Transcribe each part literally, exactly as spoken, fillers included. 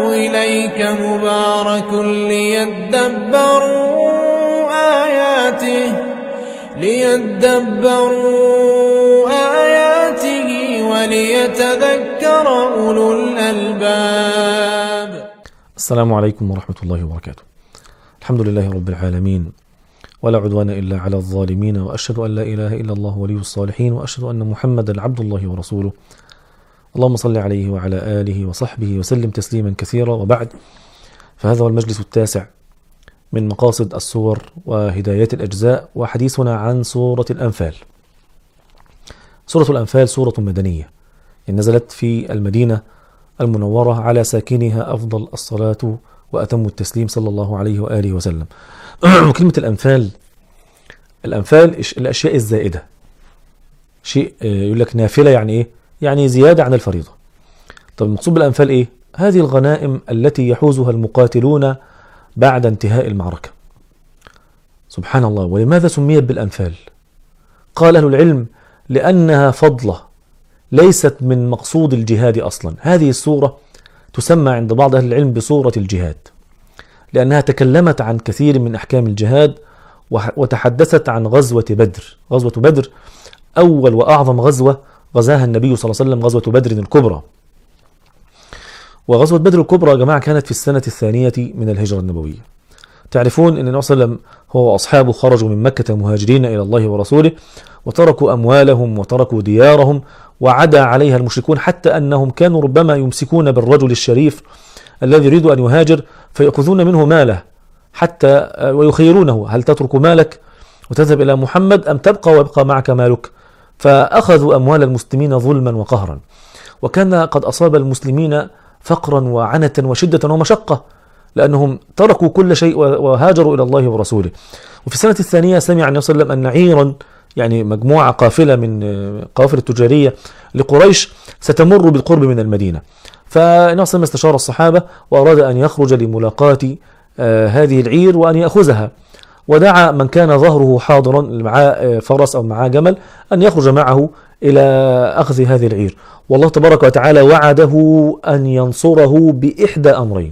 إليك مبارك ليدبروا آياته ليدبروا آياته وليتذكر أولو الألباب. السلام عليكم ورحمة الله وبركاته. الحمد لله رب العالمين، ولا عدوان إلا على الظالمين، وأشهد أن لا إله إلا الله ولي الصالحين، وأشهد أن محمدا عبد الله ورسوله. اللهم صل عليه وعلى آله وصحبه وسلم تسليما كثيرا، وبعد، فهذا هو المجلس التاسع من مقاصد السور وهدايات الأجزاء، وحديثنا عن سورة الأنفال. سورة الأنفال سورة مدنية نزلت في المدينة المنورة على ساكنها أفضل الصلاة وأتم التسليم صلى الله عليه وآله وسلم. كلمة الأنفال، الأنفال الأشياء الزائدة، شيء يقول لك نافلة، يعني إيه؟ يعني زيادة عن الفريضة. طب المقصود بالأنفال إيه؟ هذه الغنائم التي يحوزها المقاتلون بعد انتهاء المعركة. سبحان الله. ولماذا سميت بالأنفال؟ قال أهل العلم لأنها فضلة ليست من مقصود الجهاد أصلا. هذه السورة تسمى عند بعض أهل العلم بسورة الجهاد، لأنها تكلمت عن كثير من أحكام الجهاد، وتحدثت عن غزوة بدر. غزوة بدر أول وأعظم غزوة غزاها النبي صلى الله عليه وسلم، غزوة بدر الكبرى. وغزوة بدر الكبرى يا جماعة كانت في السنة الثانية من الهجرة النبوية. تعرفون أن النبي صلى الله عليه وسلم هو وأصحابه خرجوا من مكة مهاجرين إلى الله ورسوله، وتركوا أموالهم وتركوا ديارهم، وعدا عليها المشركون، حتى أنهم كانوا ربما يمسكون بالرجل الشريف الذي يريد أن يهاجر فيأخذون منه ماله، حتى ويخيرونه: هل تترك مالك وتذهب إلى محمد أم تبقى ويبقى معك مالك؟ فأخذوا أموال المسلمين ظلما وقهرا، وكان قد أصاب المسلمين فقرا وعنة وشدة ومشقة، لأنهم تركوا كل شيء وهاجروا إلى الله ورسوله. وفي السنة الثانية سمع النبي صلى الله عليه وسلم أن عيرا، يعني مجموعة قافلة من قوافل التجارية لقريش، ستمر بالقرب من المدينة. فالنبي صلى الله عليه وسلم استشار الصحابة وأراد أن يخرج لملاقاة آه هذه العير وأن يأخذها، ودعا من كان ظهره حاضرا معاه فرس أو معاه جمل أن يخرج معه إلى أخذ هذه العير. والله تبارك وتعالى وعده أن ينصره بإحدى أمرين: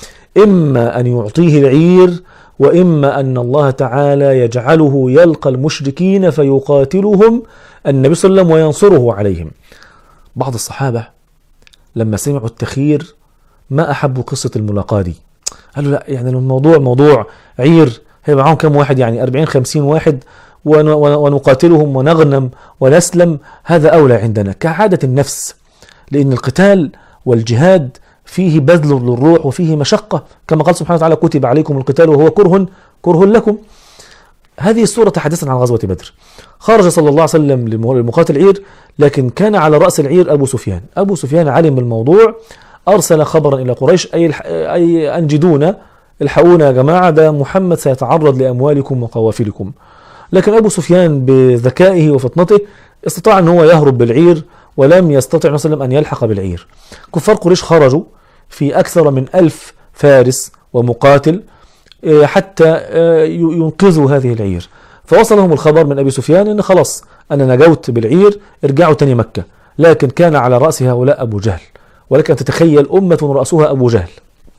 إما أن يعطيه العير، وإما أن الله تعالى يجعله يلقى المشركين فيقاتلهم النبي صلى الله عليه وسلم وينصره عليهم. بعض الصحابة لما سمعوا التخيير ما أحبوا قصة الملاقاة دي، قالوا لا، يعني الموضوع موضوع عير، هيبقى معهم كم واحد؟ يعني أربعين خمسين واحد، ونقاتلهم ونغنم ونسلم، هذا أولى عندنا كعادة النفس، لأن القتال والجهاد فيه بذل للروح وفيه مشقة، كما قال سبحانه وتعالى: كتب عليكم القتال وهو كره كره لكم. هذه السورة تحدثت عن غزوة بدر. خرج صلى الله عليه وسلم لمقاتل عير، لكن كان على رأس العير أبو سفيان. أبو سفيان علم بالموضوع، أرسل خبرا إلى قريش: أي, أي أنجدونا، الحقونا يا جماعة، ده محمد سيتعرض لأموالكم وقوافلكم. لكن أبو سفيان بذكائه وفطنته استطاع أن هو يهرب بالعير، ولم يستطع النبي صلى الله عليه وسلم أن يلحق بالعير. كفار قريش خرجوا في أكثر من ألف فارس ومقاتل حتى ينقذوا هذه العير. فوصلهم الخبر من أبي سفيان أن خلاص أنا نجوت بالعير، ارجعوا تاني مكة. لكن كان على رأس هؤلاء أبو جهل، ولكن تتخيل أمة رأسها أبو جهل،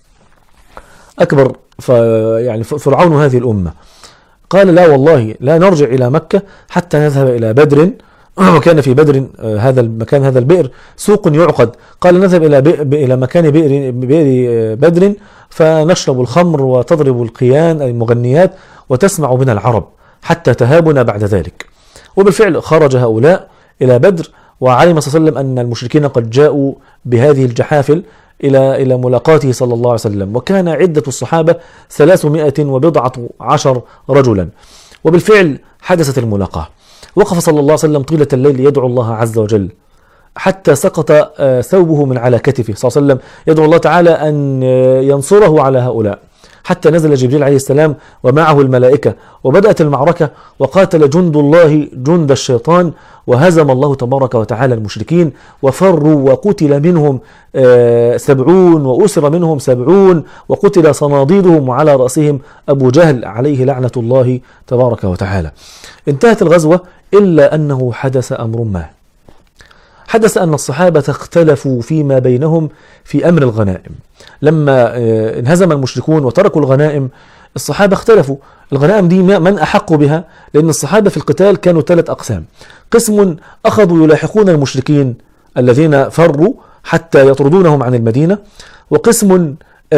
أكبر يعني فرعون هذه الأمة. قال: لا والله لا نرجع إلى مكة حتى نذهب إلى بدر. وكان في بدر هذا المكان، هذا البئر، سوق يعقد. قال: نذهب إلى إلى مكان بئر بئر بدر فنشرب الخمر وتضرب القيان المغنيات وتسمع بنا العرب حتى تهابنا بعد ذلك. وبالفعل خرج هؤلاء إلى بدر، وعلم صلى الله عليه وسلم أن المشركين قد جاءوا بهذه الجحافل إلى إلى ملاقاته صلى الله عليه وسلم. وكان عدة الصحابة ثلاثمائة وبضعة عشر رجلا. وبالفعل حدثت الملاقاة. وقف صلى الله عليه وسلم طيلة الليل يدعو الله عز وجل حتى سقط ثوبه من على كتفه صلى الله عليه وسلم، يدعو الله تعالى أن ينصره على هؤلاء، حتى نزل جبريل عليه السلام ومعه الملائكة، وبدأت المعركة، وقاتل جند الله جند الشيطان، وهزم الله تبارك وتعالى المشركين، وفروا وقتل منهم سبعون وأسر منهم سبعون، وقتل صناديدهم، وعلى رأسهم أبو جهل عليه لعنة الله تبارك وتعالى. انتهت الغزوة، إلا أنه حدث أمر ما حدث أن الصحابة اختلفوا فيما بينهم في أمر الغنائم. لما انهزم المشركون وتركوا الغنائم الصحابة اختلفوا، الغنائم دي من أحق بها؟ لأن الصحابة في القتال كانوا ثلاث أقسام. قسم أخذوا يلاحقون المشركين الذين فروا حتى يطردونهم عن المدينة، وقسم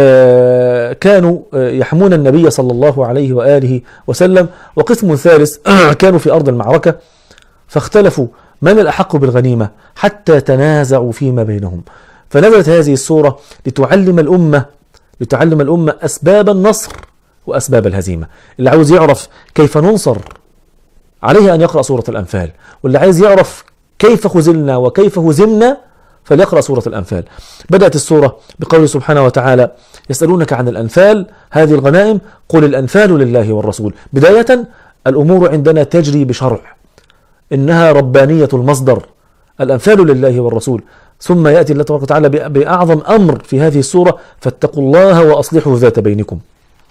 كانوا يحمون النبي صلى الله عليه وآله وسلم، وقسم ثالث كانوا في أرض المعركة. فاختلفوا من الأحق بالغنيمة حتى تنازعوا فيما بينهم. فنزلت هذه السورة لتعلم الأمة لتعلم الأمة أسباب النصر وأسباب الهزيمة. اللي عاوز يعرف كيف ننصر عليه أن يقرأ سورة الأنفال، واللي عايز يعرف كيف خذلنا وكيف هزمنا فليقرأ سورة الأنفال. بدأت السورة بقوله سبحانه وتعالى: يسألونك عن الأنفال، هذه الغنائم، قل الأنفال لله والرسول. بداية الأمور عندنا تجري بشرع، إنها ربانية المصدر، الأنفال لله والرسول. ثم يأتي الله تبارك وتعالى بأعظم أمر في هذه السورة: فاتقوا الله وأصلحوا ذات بينكم.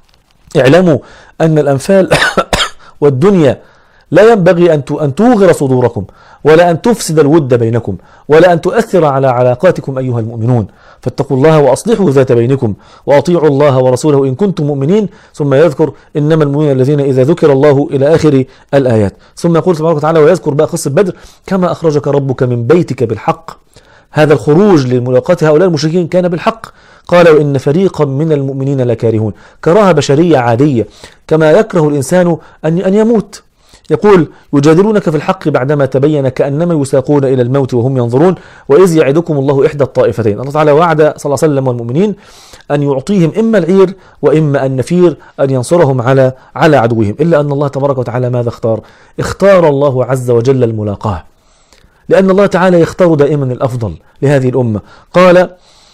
اعلموا أن الأنفال والدنيا لا ينبغي أن توغر صدوركم، ولا أن تفسد الود بينكم، ولا أن تؤثر على علاقاتكم أيها المؤمنون. فاتقوا الله وأصلحوا ذات بينكم وأطيعوا الله ورسوله إن كنتم مؤمنين. ثم يذكر إنما المؤمنون الذين إذا ذكر الله إلى آخر الآيات. ثم يقول تبارك وتعالى ويذكر بقى قصة بدر: كما أخرجك ربك من بيتك بالحق. هذا الخروج لملاقاة هؤلاء المشركين كان بالحق. قال: وإن فريقا من المؤمنين لكارهون. كراهة بشرية عادية، كما يكره الإنسان أن يموت. يقول: يجادلونك في الحق بعدما تبين كأنما يساقون إلى الموت وهم ينظرون وإذ يعدكم الله إحدى الطائفتين. الله تعالى وعد صلى الله عليه وسلم والمؤمنين أن يعطيهم إما العير وإما النفير، أن ينصرهم على على عدوهم. إلا أن الله تبارك وتعالى ماذا اختار؟ اختار الله عز وجل الملاقاة، لأن الله تعالى يختار دائما الأفضل لهذه الأمة. قال: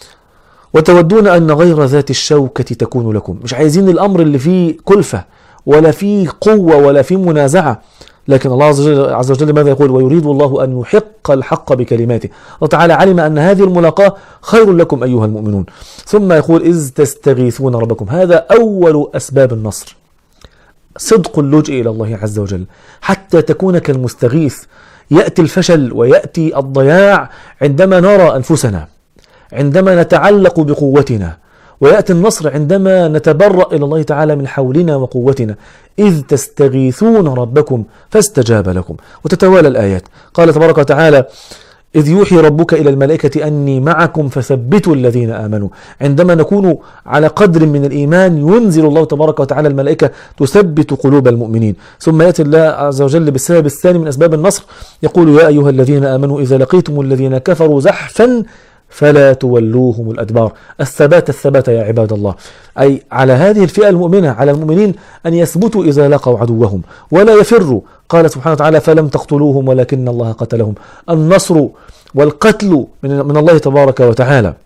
وتودون أن غير ذات الشوكة تكون لكم. مش عايزين الأمر اللي فيه كلفة ولا فيه قوة ولا فيه منازعة، لكن الله عز وجل ماذا يقول؟ ويريد الله أن يحق الحق بكلماته. الله تعالى علم أن هذه الملاقاة خير لكم أيها المؤمنون. ثم يقول: إذ تستغيثون ربكم. هذا أول أسباب النصر، صدق اللجوء إلى الله عز وجل حتى تكون كالمستغيث. يأتي الفشل ويأتي الضياع عندما نرى أنفسنا، عندما نتعلق بقوتنا، ويأتي النصر عندما نتبرأ إلى الله تعالى من حولنا وقوتنا. إذ تستغيثون ربكم فاستجاب لكم. وتتوالى الآيات. قال تبارك وتعالى: إذ يوحي ربك إلى الملائكة أني معكم فثبتوا الذين آمنوا. عندما نكون على قدر من الإيمان ينزل الله تبارك وتعالى الملائكة تثبت قلوب المؤمنين. ثم يأتي الله عز وجل بالسبب الثاني من أسباب النصر، يقول: يا أيها الذين آمنوا إذا لقيتم الذين كفروا زحفا فلا تولوهم الأدبار. الثبات الثبات يا عباد الله، أي على هذه الفئة المؤمنة، على المؤمنين أن يثبتوا إذا لقوا عدوهم ولا يفروا. قال سبحانه وتعالى: فلم تقتلوهم ولكن الله قتلهم. النصر والقتل من الله تبارك وتعالى.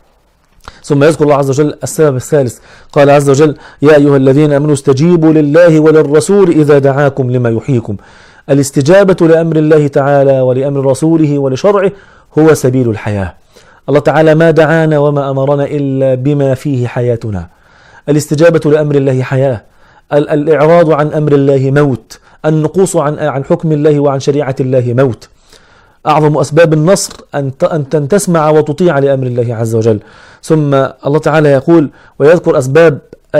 ثم يذكر الله عز وجل السبب الثالث. قال عز وجل: يا أيها الذين آمنوا استجيبوا لله وللرسول إذا دعاكم لما يحييكم. الاستجابة لأمر الله تعالى ولأمر رسوله ولشرعه هو سبيل الحياة. الله تعالى ما دعانا وما أمرنا إلا بما فيه حياتنا. الاستجابة لأمر الله حياة، الإعراض عن أمر الله موت، النقوص عن عن حكم الله وعن شريعة الله موت. أعظم أسباب النصر أن أن تسمع وتطيع لأمر الله عز وجل. ثم الله تعالى يقول ويذكر أسباب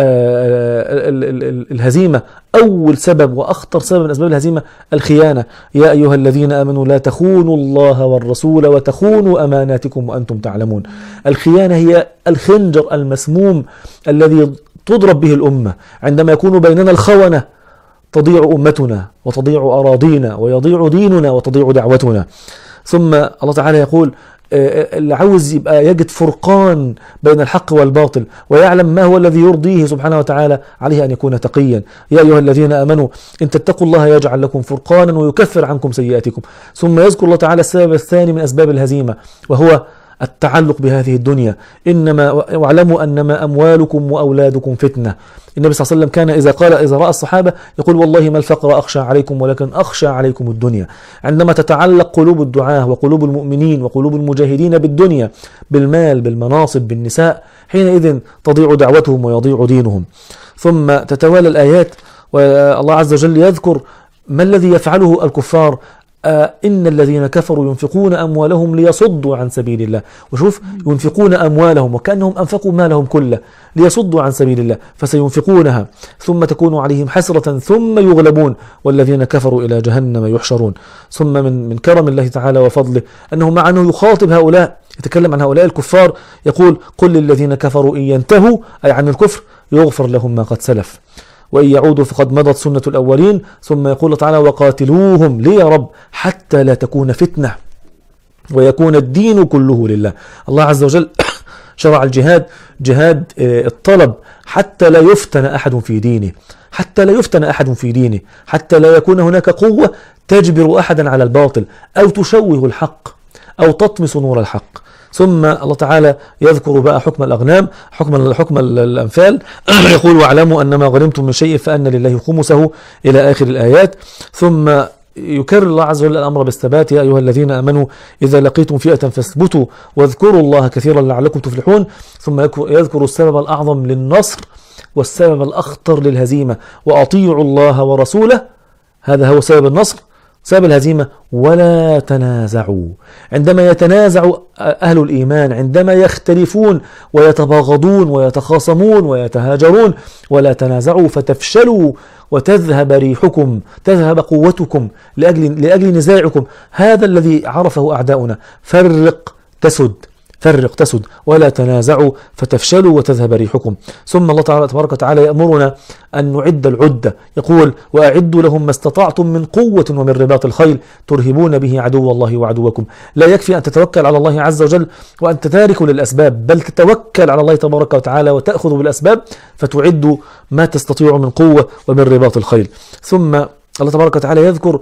الهزيمة. أول سبب وأخطر سبب من أسباب الهزيمة الخيانة. يا أيها الذين آمنوا لا تخونوا الله والرسول وتخونوا أماناتكم وأنتم تعلمون. الخيانة هي الخنجر المسموم الذي تضرب به الأمة. عندما يكون بيننا الخونة تضيع أمتنا وتضيع أراضينا ويضيع ديننا وتضيع دعوتنا. ثم الله تعالى يقول اللي عاوز يبقى يجد فرقان بين الحق والباطل ويعلم ما هو الذي يرضيه سبحانه وتعالى عليه أن يكون تقيا. يا أيها الذين آمنوا إن تتقوا الله يجعل لكم فرقانا ويكفر عنكم سيئاتكم. ثم يذكر الله تعالى السبب الثاني من أسباب الهزيمة وهو التعلق بهذه الدنيا. إنما واعلموا أنما أموالكم وأولادكم فتنة. النبي صلى الله عليه وسلم كان إذا قال إذا رأى الصحابة يقول والله ما الفقر أخشى عليكم ولكن أخشى عليكم الدنيا. عندما تتعلق قلوب الدعاة وقلوب المؤمنين وقلوب المجاهدين بالدنيا بالمال بالمناصب بالنساء حينئذ تضيع دعوتهم ويضيع دينهم. ثم تتوالى الآيات والله عز وجل يذكر ما الذي يفعله الكفار آه إن الذين كفروا ينفقون أموالهم ليصدوا عن سبيل الله. وشوف ينفقون أموالهم وكأنهم أنفقوا مالهم كله ليصدوا عن سبيل الله فسينفقونها ثم تكون عليهم حسرة ثم يغلبون والذين كفروا إلى جهنم يحشرون. ثم من من كرم الله تعالى وفضله أنه مع أنه يخاطب هؤلاء يتكلم عن هؤلاء الكفار يقول قل للذين كفروا إن ينتهوا أي عن الكفر يغفر لهم ما قد سلف وإن يعودوا فقد مضت سنة الأولين. ثم يقول تعالى وقاتلوهم لي يا رب حتى لا تكون فتنة ويكون الدين كله لله. الله عز وجل شرع الجهاد جهاد الطلب حتى لا يفتن أحد في دينه حتى لا يفتن أحد في دينه حتى لا يكون هناك قوة تجبر أحدا على الباطل أو تشوه الحق أو تطمس نور الحق. ثم الله تعالى يذكر بقى حكم الأغنام حكم حكم الأنفال يقول واعلموا أنما غنمتم من شيء فأن لله خمسه إلى آخر الآيات. ثم يكرر الله عز وجل الأمر بالثبات يا أيها الذين آمنوا إذا لقيتم فئة فاثبتوا واذكروا الله كثيرا لعلكم تفلحون. ثم يذكر السبب الأعظم للنصر والسبب الأخطر للهزيمة وأطيعوا الله ورسوله هذا هو سبب النصر. سبب الهزيمة ولا تنازعوا. عندما يتنازع أهل الإيمان عندما يختلفون ويتباغضون ويتخاصمون ويتهاجرون ولا تنازعوا فتفشلوا وتذهب ريحكم تذهب قوتكم لأجل, لأجل نزاعكم. هذا الذي عرفه أعداؤنا فرق تسد فرق تسد ولا تنازعوا فتفشلوا وتذهب ريحكم. ثم الله تعالى تبارك وتعالى يأمرنا أن نعد العدة يقول وأعدوا لهم ما استطعتم من قوة ومن رباط الخيل ترهبون به عدو الله وعدوكم. لا يكفي أن تتوكل على الله عز وجل وأنت تارك للأسباب بل تتوكل على الله تبارك وتعالى وتأخذ بالأسباب فتعد ما تستطيع من قوة ومن رباط الخيل. ثم الله تبارك وتعالى يذكر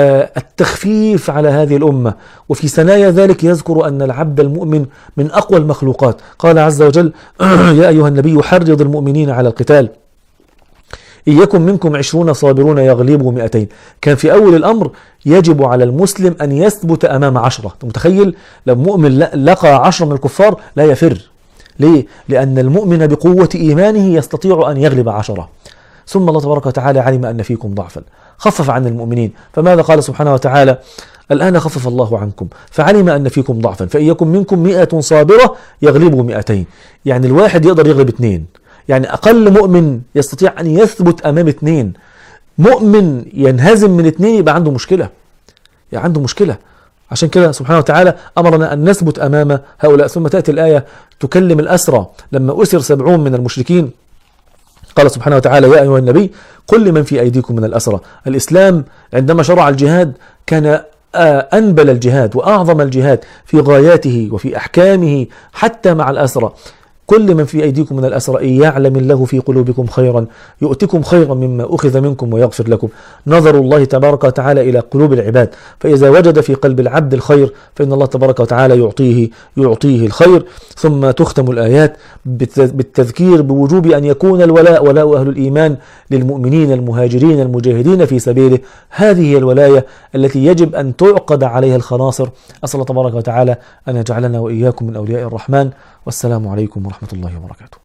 التخفيف على هذه الأمة وفي ثنايا ذلك يذكر أن العبد المؤمن من أقوى المخلوقات. قال عز وجل يا أيها النبي حرض المؤمنين على القتال إن يكن منكم عشرون صابرون يغلبوا مئتين. كان في أول الأمر يجب على المسلم أن يثبت أمام عشرة. متخيل لو مؤمن لقى عشرة من الكفار لا يفر. ليه؟ لأن المؤمن بقوة إيمانه يستطيع أن يغلب عشرة. ثم الله تبارك وتعالى علم أن فيكم ضعفا خفف عن المؤمنين فماذا قال سبحانه وتعالى الآن خفف الله عنكم فعلم أن فيكم ضعفا فإن يكن منكم مئة صابرة يغلبوا مئتين. يعني الواحد يقدر يغلب اثنين. يعني أقل مؤمن يستطيع أن يثبت أمام اثنين. مؤمن ينهزم من اثنين يبقى عنده مشكلة يعني عنده مشكلة. عشان كده سبحانه وتعالى أمرنا أن نثبت أمام هؤلاء. ثم تأتي الآية تكلم الأسرى لما أسر سبعون من المشركين قال سبحانه وتعالى يا أيها النبي قل لمن في أيديكم من الأسرى. الإسلام عندما شرع الجهاد كان أنبل الجهاد وأعظم الجهاد في غاياته وفي أحكامه حتى مع الأسرى. كل من في أيديكم من الأسرى إن يعلم الله في قلوبكم خيرا يؤتكم خيرا مما أخذ منكم ويغفر لكم. نظر الله تبارك وتعالى إلى قلوب العباد فإذا وجد في قلب العبد الخير فإن الله تبارك وتعالى يعطيه يعطيه الخير. ثم تختم الآيات بالتذكير بوجوب أن يكون الولاء ولاء أهل الإيمان للمؤمنين المهاجرين المجاهدين في سبيله. هذه هي الولاية التي يجب أن تعقد عليها الخناصر. أسأل الله تبارك وتعالى أن يجعلنا وإياكم من أولياء الرحمن. والسلام عليكم ورحمة الله وبركاته.